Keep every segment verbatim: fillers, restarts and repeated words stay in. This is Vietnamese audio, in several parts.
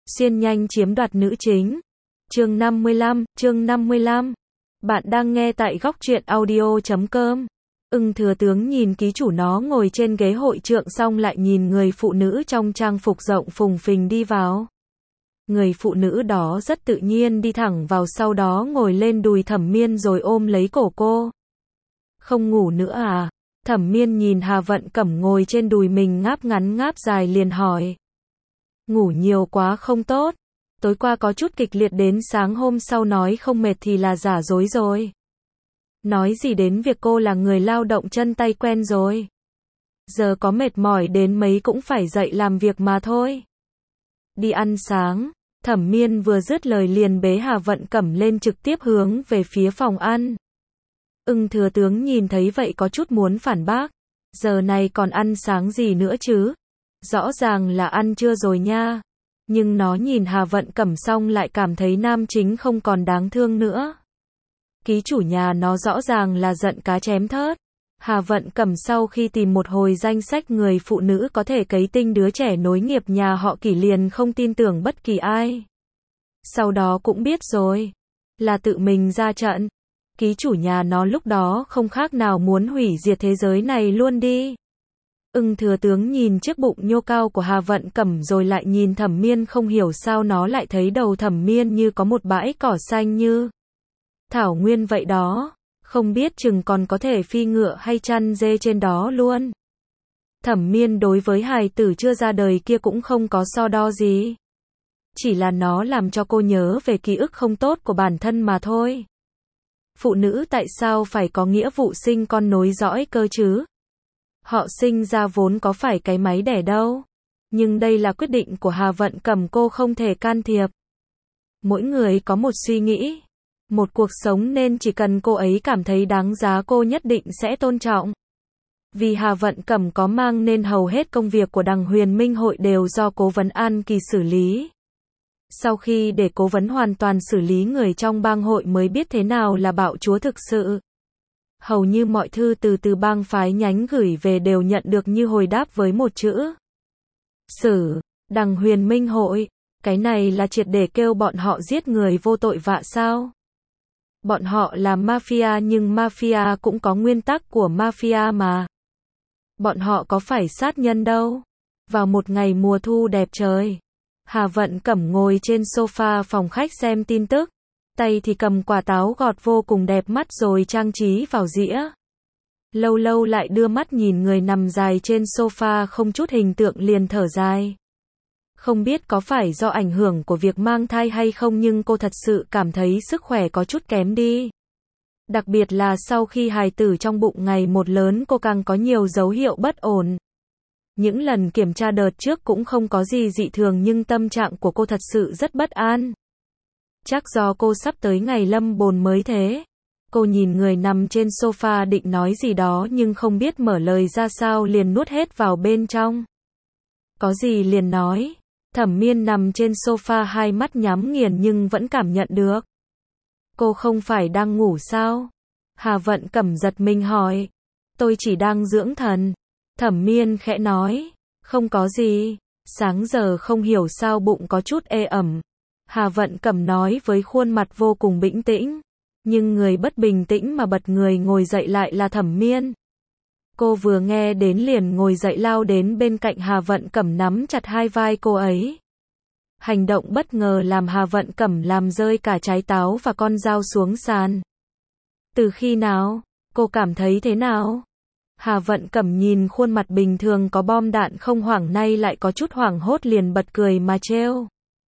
xuyên nhanh chiếm đoạt nữ chính. Chương năm mươi lăm, chương năm mươi lăm. Bạn đang nghe tại góc truyện audio chấm com. Ưng thừa tướng nhìn ký chủ nó ngồi trên ghế hội trượng xong lại nhìn người phụ nữ trong trang phục rộng phùng phình đi vào. Người phụ nữ đó rất tự nhiên đi thẳng vào, sau đó ngồi lên đùi Thẩm Miên rồi ôm lấy cổ cô. Không ngủ nữa à? Thẩm Miên nhìn Hà Vận Cẩm ngồi trên đùi mình ngáp ngắn ngáp dài liền hỏi. Ngủ nhiều quá không tốt. Tối qua có chút kịch liệt đến sáng hôm sau nói không mệt thì là giả dối rồi. Nói gì đến việc cô là người lao động chân tay quen rồi. Giờ có mệt mỏi đến mấy cũng phải dậy làm việc mà thôi. Đi ăn sáng. Thẩm Miên vừa dứt lời liền bế Hà Vận Cẩm lên trực tiếp hướng về phía phòng ăn. Ưng thừa tướng nhìn thấy vậy có chút muốn phản bác. Giờ này còn ăn sáng gì nữa chứ? Rõ ràng là ăn trưa rồi nha. Nhưng nó nhìn Hà Vận Cẩm xong lại cảm thấy nam chính không còn đáng thương nữa. Ký chủ nhà nó rõ ràng là giận cá chém thớt. Hà Vận Cẩm sau khi tìm một hồi danh sách người phụ nữ có thể cấy tinh đứa trẻ nối nghiệp nhà họ Kỷ liền không tin tưởng bất kỳ ai. Sau đó cũng biết rồi. Là tự mình ra trận. Ký chủ nhà nó lúc đó không khác nào muốn hủy diệt thế giới này luôn đi. Ưng thừa tướng nhìn chiếc bụng nhô cao của Hà Vận Cẩm rồi lại nhìn Thẩm Miên, không hiểu sao nó lại thấy đầu Thẩm Miên như có một bãi cỏ xanh như thảo nguyên vậy đó. Không biết chừng còn có thể phi ngựa hay chăn dê trên đó luôn. Thẩm Miên đối với hài tử chưa ra đời kia cũng không có so đo gì. Chỉ là nó làm cho cô nhớ về ký ức không tốt của bản thân mà thôi. Phụ nữ tại sao phải có nghĩa vụ sinh con nối dõi cơ chứ? Họ sinh ra vốn có phải cái máy đẻ đâu. Nhưng đây là quyết định của Hà Vận Cẩm, cô không thể can thiệp. Mỗi người có một suy nghĩ, một cuộc sống nên chỉ cần cô ấy cảm thấy đáng giá cô nhất định sẽ tôn trọng. Vì Hà Vận Cẩm có mang nên hầu hết công việc của Đằng Huyền Minh hội đều do cố vấn An Kỳ xử lý. Sau khi để cố vấn hoàn toàn xử lý, người trong bang hội mới biết thế nào là bạo chúa thực sự. Hầu như mọi thư từ từ bang phái nhánh gửi về đều nhận được như hồi đáp với một chữ xử. Đằng Huyền Minh hội, cái này là triệt để kêu bọn họ giết người vô tội vạ sao? Bọn họ là mafia nhưng mafia cũng có nguyên tắc của mafia mà. Bọn họ có phải sát nhân đâu. Vào một ngày mùa thu đẹp trời, Hà Vận Cẩm ngồi trên sofa phòng khách xem tin tức. Tay thì cầm quả táo gọt vô cùng đẹp mắt rồi trang trí vào dĩa. Lâu lâu lại đưa mắt nhìn người nằm dài trên sofa không chút hình tượng liền thở dài. Không biết có phải do ảnh hưởng của việc mang thai hay không nhưng cô thật sự cảm thấy sức khỏe có chút kém đi. Đặc biệt là sau khi hài tử trong bụng ngày một lớn cô càng có nhiều dấu hiệu bất ổn. Những lần kiểm tra đợt trước cũng không có gì dị thường nhưng tâm trạng của cô thật sự rất bất an. Chắc do cô sắp tới ngày lâm bồn mới thế. Cô nhìn người nằm trên sofa định nói gì đó nhưng không biết mở lời ra sao liền nuốt hết vào bên trong. Có gì liền nói. Thẩm Miên nằm trên sofa hai mắt nhắm nghiền nhưng vẫn cảm nhận được. Cô không phải đang ngủ sao? Hà Vận Cẩm giật mình hỏi. Tôi chỉ đang dưỡng thần. Thẩm Miên khẽ nói. Không có gì. Sáng giờ không hiểu sao bụng có chút ê ẩm. Hà Vận Cẩm nói với khuôn mặt vô cùng bình tĩnh. Nhưng người bất bình tĩnh mà bật người ngồi dậy lại là Thẩm Miên. Cô vừa nghe đến liền ngồi dậy lao đến bên cạnh Hà Vận Cẩm nắm chặt hai vai cô ấy. Hành động bất ngờ làm Hà Vận Cẩm làm rơi cả trái táo và con dao xuống sàn. Từ khi nào? Cô cảm thấy thế nào? Hà Vận Cẩm nhìn khuôn mặt bình thường có bom đạn không hoảng nay lại có chút hoảng hốt liền bật cười mà trêu.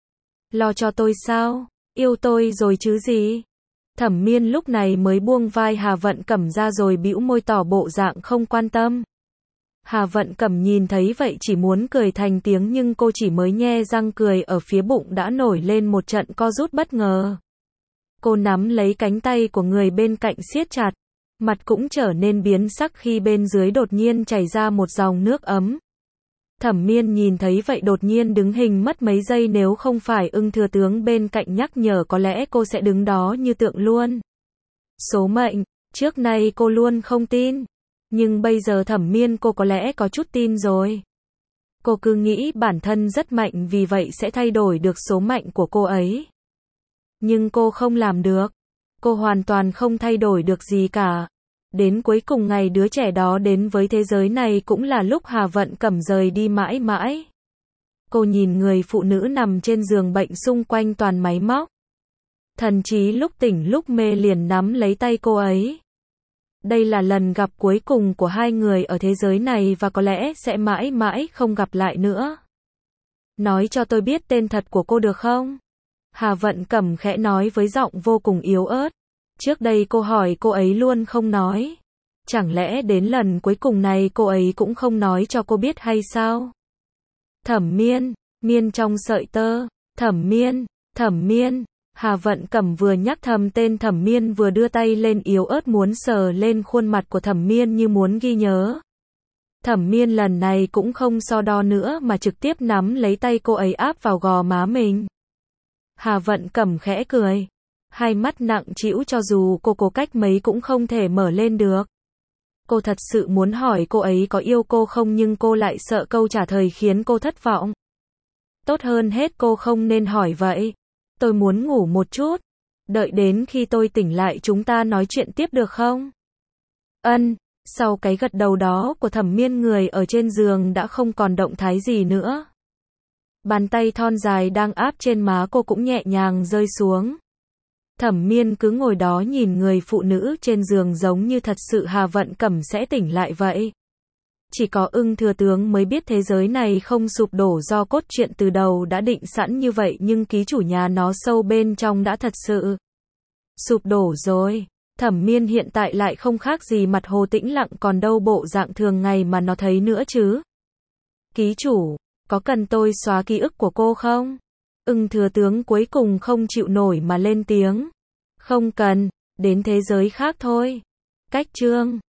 Lo cho tôi sao? Yêu tôi rồi chứ gì? Thẩm Miên lúc này mới buông vai Hà Vận Cẩm ra rồi bĩu môi tỏ bộ dạng không quan tâm. Hà Vận Cẩm nhìn thấy vậy chỉ muốn cười thành tiếng nhưng cô chỉ mới nhe răng cười ở phía bụng đã nổi lên một trận co rút bất ngờ. Cô nắm lấy cánh tay của người bên cạnh siết chặt. Mặt cũng trở nên biến sắc khi bên dưới đột nhiên chảy ra một dòng nước ấm. Thẩm Miên nhìn thấy vậy đột nhiên đứng hình mất mấy giây, nếu không phải Ưng thừa tướng bên cạnh nhắc nhở có lẽ cô sẽ đứng đó như tượng luôn. Số mệnh, trước nay cô luôn không tin. Nhưng bây giờ Thẩm Miên cô có lẽ có chút tin rồi. Cô cứ nghĩ bản thân rất mạnh vì vậy sẽ thay đổi được số mệnh của cô ấy. Nhưng cô không làm được. Cô hoàn toàn không thay đổi được gì cả. Đến cuối cùng ngày đứa trẻ đó đến với thế giới này cũng là lúc Hà Vận Cẩm rời đi mãi mãi. Cô nhìn người phụ nữ nằm trên giường bệnh xung quanh toàn máy móc. Thần trí lúc tỉnh lúc mê liền nắm lấy tay cô ấy. Đây là lần gặp cuối cùng của hai người ở thế giới này và có lẽ sẽ mãi mãi không gặp lại nữa. Nói cho tôi biết tên thật của cô được không? Hà Vận Cẩm khẽ nói với giọng vô cùng yếu ớt. Trước đây cô hỏi cô ấy luôn không nói. Chẳng lẽ đến lần cuối cùng này cô ấy cũng không nói cho cô biết hay sao? Thẩm Miên, miên trong sợi tơ, Thẩm Miên, Thẩm Miên. Hà Vận Cẩm vừa nhắc thầm tên Thẩm Miên vừa đưa tay lên yếu ớt muốn sờ lên khuôn mặt của Thẩm Miên như muốn ghi nhớ. Thẩm Miên lần này cũng không so đo nữa mà trực tiếp nắm lấy tay cô ấy áp vào gò má mình. Hà Vận Cẩm khẽ cười. Hai mắt nặng trĩu cho dù cô cố cách mấy cũng không thể mở lên được. Cô thật sự muốn hỏi cô ấy có yêu cô không nhưng cô lại sợ câu trả lời khiến cô thất vọng. Tốt hơn hết cô không nên hỏi vậy. Tôi muốn ngủ một chút. Đợi đến khi tôi tỉnh lại chúng ta nói chuyện tiếp được không? Ân, sau cái gật đầu đó của Thẩm Miên người ở trên giường đã không còn động thái gì nữa. Bàn tay thon dài đang áp trên má cô cũng nhẹ nhàng rơi xuống. Thẩm Miên cứ ngồi đó nhìn người phụ nữ trên giường giống như thật sự Hà Vận Cẩm sẽ tỉnh lại vậy. Chỉ có Ưng Thừa Tướng mới biết thế giới này không sụp đổ do cốt truyện từ đầu đã định sẵn như vậy nhưng ký chủ nhà nó sâu bên trong đã thật sự sụp đổ rồi. Thẩm Miên hiện tại lại không khác gì mặt hồ tĩnh lặng còn đâu bộ dạng thường ngày mà nó thấy nữa chứ. Ký chủ, có cần tôi xóa ký ức của cô không? Ưng Thừa Tướng cuối cùng không chịu nổi mà lên tiếng. Không cần, đến thế giới khác thôi. Cách chương